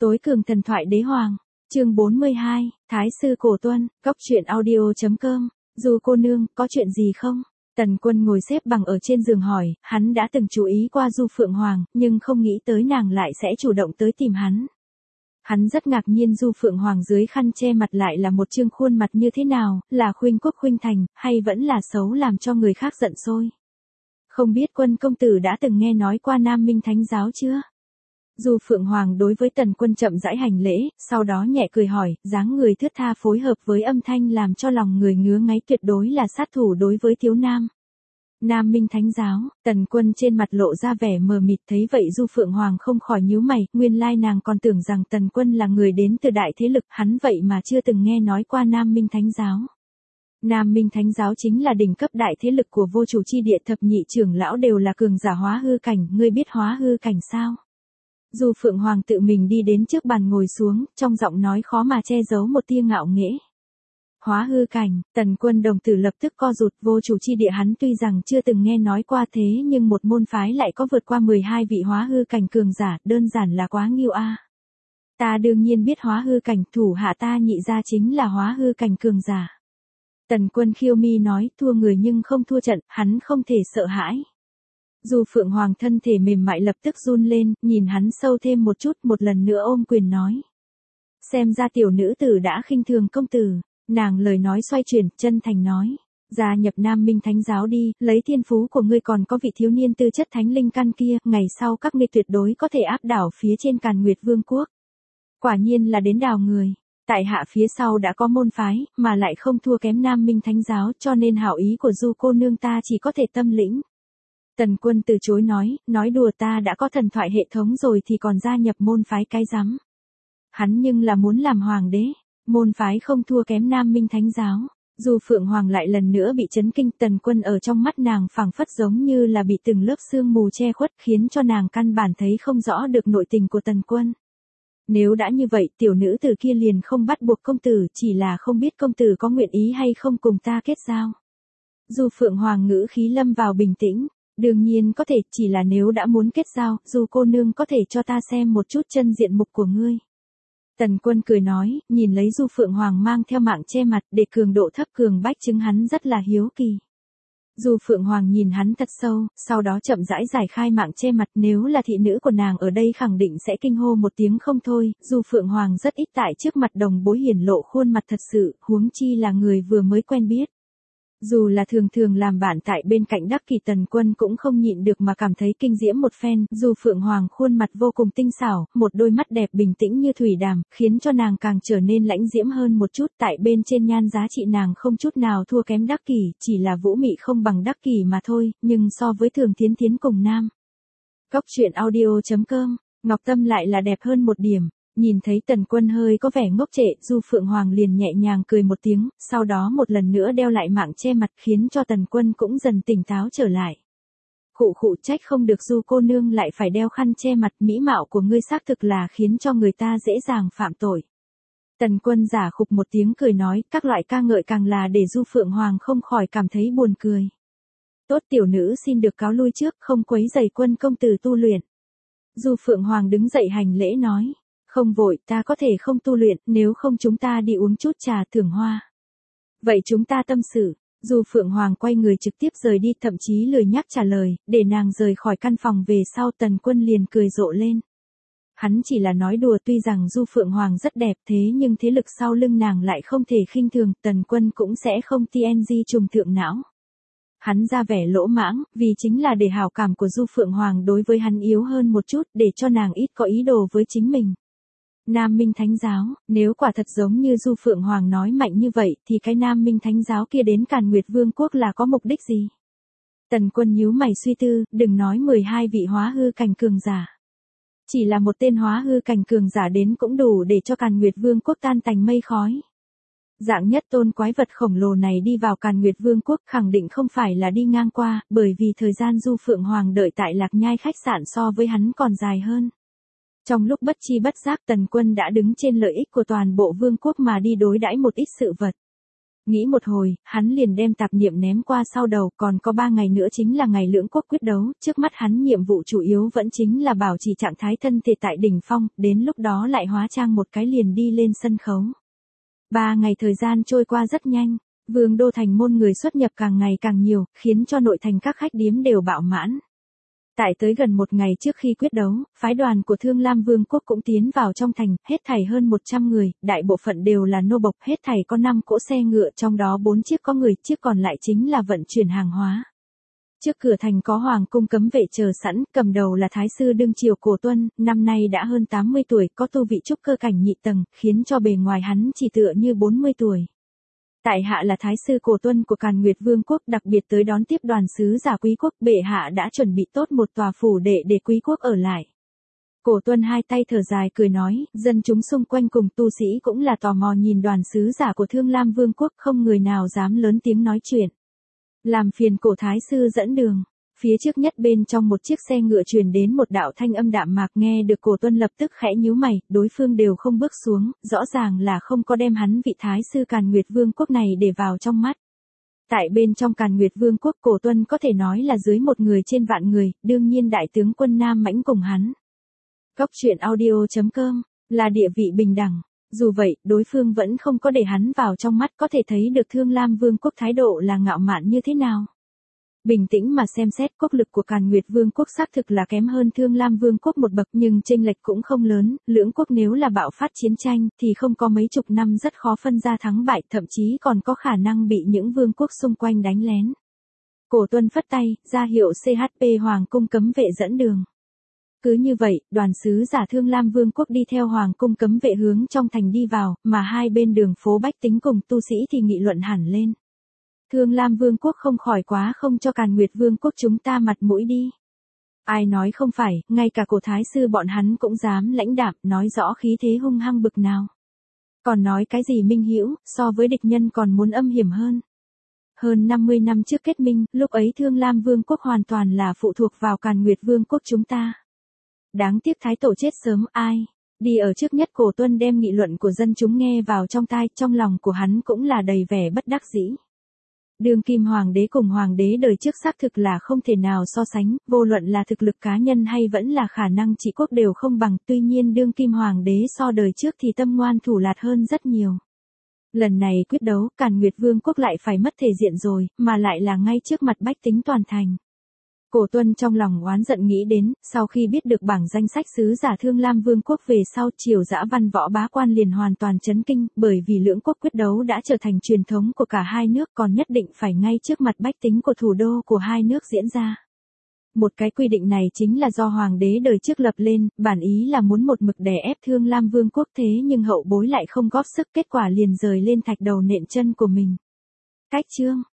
Tối cường thần thoại đế hoàng, chương 42, Thái sư cổ tuân, góc truyện audio.com, Du cô nương, có chuyện gì không? Tần Quân ngồi xếp bằng ở trên giường hỏi, hắn đã từng chú ý qua Du Phượng Hoàng, nhưng không nghĩ tới nàng lại sẽ chủ động tới tìm hắn. Hắn rất ngạc nhiên Du Phượng Hoàng dưới khăn che mặt lại là một trương khuôn mặt như thế nào, là khuynh quốc khuynh thành, hay vẫn là xấu làm cho người khác giận sôi. Không biết Quân công tử đã từng nghe nói qua Nam Minh Thánh giáo chưa? Du Phượng Hoàng đối với Tần Quân chậm rãi hành lễ, sau đó nhẹ cười hỏi, dáng người thướt tha phối hợp với âm thanh làm cho lòng người ngứa ngáy, tuyệt đối là sát thủ đối với thiếu nam. Nam Minh Thánh giáo, Tần Quân trên mặt lộ ra vẻ mờ mịt, thấy vậy Du Phượng Hoàng không khỏi nhíu mày, nguyên lai nàng còn tưởng rằng Tần Quân là người đến từ đại thế lực, hắn vậy mà chưa từng nghe nói qua Nam Minh Thánh giáo. Nam Minh Thánh giáo chính là đỉnh cấp đại thế lực của vô chủ chi địa, thập nhị trưởng lão đều là cường giả hóa hư cảnh, ngươi biết hóa hư cảnh sao? Du Phượng Hoàng tự mình đi đến trước bàn ngồi xuống, trong giọng nói khó mà che giấu một tia ngạo nghễ. Hóa hư cảnh, Tần Quân đồng tử lập tức co rụt, vô chủ chi địa hắn tuy rằng chưa từng nghe nói qua thế nhưng một môn phái lại có vượt qua 12 vị hóa hư cảnh cường giả, đơn giản là quá nghiêu a. Ta đương nhiên biết hóa hư cảnh, thủ hạ ta nhị gia chính là hóa hư cảnh cường giả. Tần Quân khiêu mi nói, thua người nhưng không thua trận, hắn không thể sợ hãi. Du Phượng Hoàng thân thể mềm mại lập tức run lên, nhìn hắn sâu thêm một chút, một lần nữa ôm quyền nói. Xem ra tiểu nữ tử đã khinh thường công tử, nàng lời nói xoay chuyển, chân thành nói. Gia nhập Nam Minh Thánh giáo đi, lấy thiên phú của ngươi còn có vị thiếu niên tư chất thánh linh căn kia, ngày sau các ngươi tuyệt đối có thể áp đảo phía trên Càn Nguyệt Vương quốc. Quả nhiên là đến đào người. Tại hạ phía sau đã có môn phái, mà lại không thua kém Nam Minh Thánh giáo, cho nên hảo ý của Du cô nương ta chỉ có thể tâm lĩnh. Tần Quân từ chối nói đùa, ta đã có thần thoại hệ thống rồi thì còn gia nhập môn phái cái rắm. Hắn nhưng là muốn làm hoàng đế, môn phái không thua kém Nam Minh Thánh giáo. Du Phượng Hoàng lại lần nữa bị chấn kinh, Tần Quân ở trong mắt nàng phảng phất giống như là bị từng lớp sương mù che khuất, khiến cho nàng căn bản thấy không rõ được nội tình của Tần Quân. Nếu đã như vậy, tiểu nữ tử kia liền không bắt buộc công tử, chỉ là không biết công tử có nguyện ý hay không cùng ta kết giao. Du Phượng Hoàng ngữ khí lâm vào bình tĩnh. Đương nhiên có thể, chỉ là nếu đã muốn kết giao, Du cô nương có thể cho ta xem một chút chân diện mục của ngươi. Tần Quân cười nói, nhìn lấy Du Phượng Hoàng mang theo mạng che mặt, để cường độ thấp cường bách chứng hắn rất là hiếu kỳ. Du Phượng Hoàng nhìn hắn thật sâu, sau đó chậm rãi giải khai mạng che mặt, nếu là thị nữ của nàng ở đây khẳng định sẽ kinh hô một tiếng không thôi. Du Phượng Hoàng rất ít tại trước mặt đồng bối hiển lộ khuôn mặt thật sự, huống chi là người vừa mới quen biết. Dù là thường thường làm bạn tại bên cạnh đắc kỷ, Tần Quân cũng không nhịn được mà cảm thấy kinh diễm một phen. Du Phượng Hoàng khuôn mặt vô cùng tinh xảo, một đôi mắt đẹp bình tĩnh như thủy đàm, khiến cho nàng càng trở nên lãnh diễm hơn một chút. Tại bên trên nhan giá trị nàng không chút nào thua kém đắc kỷ, chỉ là vũ mị không bằng đắc kỷ mà thôi, nhưng so với Thường Thiến Thiến cùng nam góc truyện audio.com, Ngọc Tâm lại là đẹp hơn một điểm. Nhìn thấy Tần Quân hơi có vẻ ngốc trệ, Du Phượng Hoàng liền nhẹ nhàng cười một tiếng, sau đó một lần nữa đeo lại mạng che mặt, khiến cho Tần Quân cũng dần tỉnh táo trở lại. Khụ trách không được Du cô nương lại phải đeo khăn che mặt, mỹ mạo của ngươi xác thực là khiến cho người ta dễ dàng phạm tội. Tần Quân giả khục một tiếng cười nói, các loại ca ngợi càng là để Du Phượng Hoàng không khỏi cảm thấy buồn cười. Tốt, tiểu nữ xin được cáo lui trước, không quấy rầy Quân công tử tu luyện. Du Phượng Hoàng đứng dậy hành lễ nói. Không vội, ta có thể không tu luyện, nếu không chúng ta đi uống chút trà thưởng hoa. Vậy chúng ta tâm sự. Du Phượng Hoàng quay người trực tiếp rời đi, thậm chí lười nhắc trả lời, để nàng rời khỏi căn phòng về sau. Tần Quân liền cười rộ lên. Hắn chỉ là nói đùa, tuy rằng Du Phượng Hoàng rất đẹp thế nhưng thế lực sau lưng nàng lại không thể khinh thường, Tần Quân cũng sẽ không TNG trùng thượng não. Hắn ra vẻ lỗ mãng, vì chính là để hảo cảm của Du Phượng Hoàng đối với hắn yếu hơn một chút, để cho nàng ít có ý đồ với chính mình. Nam Minh Thánh giáo, nếu quả thật giống như Du Phượng Hoàng nói mạnh như vậy, thì cái Nam Minh Thánh giáo kia đến Càn Nguyệt Vương quốc là có mục đích gì? Tần Quân nhíu mày suy tư, đừng nói 12 vị hóa hư cảnh cường giả. Chỉ là một tên hóa hư cảnh cường giả đến cũng đủ để cho Càn Nguyệt Vương quốc tan tành mây khói. Dạng nhất tôn quái vật khổng lồ này đi vào Càn Nguyệt Vương quốc khẳng định không phải là đi ngang qua, bởi vì thời gian Du Phượng Hoàng đợi tại Lạc Nhai khách sạn so với hắn còn dài hơn. Trong lúc bất chi bất giác, Tần Quân đã đứng trên lợi ích của toàn bộ vương quốc mà đi đối đãi một ít sự vật. Nghĩ một hồi, hắn liền đem tạp niệm ném qua sau đầu, còn có 3 ngày nữa chính là ngày lưỡng quốc quyết đấu, trước mắt hắn nhiệm vụ chủ yếu vẫn chính là bảo trì trạng thái thân thể tại đỉnh phong, đến lúc đó lại hóa trang một cái liền đi lên sân khấu. 3 ngày thời gian trôi qua rất nhanh, Vương đô thành môn người xuất nhập càng ngày càng nhiều, khiến cho nội thành các khách điếm đều bạo mãn. Tại tới gần một ngày trước khi quyết đấu, phái đoàn của Thương Lam Vương quốc cũng tiến vào trong thành, hết thảy hơn 100 người, đại bộ phận đều là nô bộc, hết thảy có 5 cỗ xe ngựa, trong đó 4 chiếc có người, chiếc còn lại chính là vận chuyển hàng hóa. Trước cửa thành có hoàng cung cấm vệ chờ sẵn, cầm đầu là Thái sư đương triều Cổ Tuân, năm nay đã hơn 80 tuổi, có tu vị trúc cơ cảnh nhị tầng, khiến cho bề ngoài hắn chỉ tựa như 40 tuổi. Tại hạ là Thái sư Cổ Tuân của Càn Nguyệt Vương quốc, đặc biệt tới đón tiếp đoàn sứ giả quý quốc, bệ hạ đã chuẩn bị tốt một tòa phủ để quý quốc ở lại. Cổ Tuân hai tay thở dài cười nói, dân chúng xung quanh cùng tu sĩ cũng là tò mò nhìn đoàn sứ giả của Thương Lam Vương quốc, không người nào dám lớn tiếng nói chuyện. Làm phiền Cổ Thái sư dẫn đường. Phía trước nhất bên trong một chiếc xe ngựa truyền đến một đạo thanh âm đạm mạc, nghe được Cổ Tuân lập tức khẽ nhíu mày, đối phương đều không bước xuống, rõ ràng là không có đem hắn vị Thái sư Càn Nguyệt Vương quốc này để vào trong mắt. Tại bên trong Càn Nguyệt Vương quốc, Cổ Tuân có thể nói là dưới một người trên vạn người, đương nhiên đại tướng quân Nam Mãnh cùng hắn. Cóc truyện audio.com là địa vị bình đẳng. Dù vậy, đối phương vẫn không có để hắn vào trong mắt, có thể thấy được Thương Lam Vương quốc thái độ là ngạo mạn như thế nào. Bình tĩnh mà xem xét, quốc lực của Càn Nguyệt Vương quốc xác thực là kém hơn Thương Lam Vương quốc một bậc, nhưng chênh lệch cũng không lớn, lưỡng quốc nếu là bạo phát chiến tranh thì không có mấy chục năm rất khó phân ra thắng bại, thậm chí còn có khả năng bị những vương quốc xung quanh đánh lén. Cổ Tuân phất tay, ra hiệu CHP Hoàng cung cấm vệ dẫn đường. Cứ như vậy, đoàn sứ giả Thương Lam Vương quốc đi theo Hoàng cung cấm vệ hướng trong thành đi vào, mà hai bên đường phố bách tính cùng tu sĩ thì nghị luận hẳn lên. Thương Lam Vương quốc không khỏi quá không cho Càn Nguyệt Vương quốc chúng ta mặt mũi đi. Ai nói không phải, ngay cả Cổ Thái sư bọn hắn cũng dám lãnh đạm, nói rõ khí thế hung hăng bực nào. Còn nói cái gì minh hữu, so với địch nhân còn muốn âm hiểm hơn. Hơn 50 năm trước kết minh, lúc ấy Thương Lam Vương quốc hoàn toàn là phụ thuộc vào Càn Nguyệt Vương quốc chúng ta. Đáng tiếc Thái tổ chết sớm, ai đi ở trước nhất. Cổ Tuân đem nghị luận của dân chúng nghe vào trong tai, trong lòng của hắn cũng là đầy vẻ bất đắc dĩ. Đương kim hoàng đế cùng hoàng đế đời trước xác thực là không thể nào so sánh, vô luận là thực lực cá nhân hay vẫn là khả năng trị quốc đều không bằng, tuy nhiên đương kim hoàng đế so đời trước thì tâm ngoan thủ lạt hơn rất nhiều. Lần này quyết đấu, Càn Nguyệt Vương quốc lại phải mất thể diện rồi, mà lại là ngay trước mặt bách tính toàn thành. Cổ Tuân trong lòng oán giận nghĩ đến, sau khi biết được bảng danh sách sứ giả Thương Lam Vương quốc về sau, triều dã văn võ bá quan liền hoàn toàn chấn kinh, bởi vì lưỡng quốc quyết đấu đã trở thành truyền thống của cả hai nước, còn nhất định phải ngay trước mặt bách tính của thủ đô của hai nước diễn ra. Một cái quy định này chính là do hoàng đế đời trước lập lên, bản ý là muốn một mực đè ép Thương Lam Vương quốc, thế nhưng hậu bối lại không góp sức, kết quả liền rời lên thạch đầu nện chân của mình. Cách chương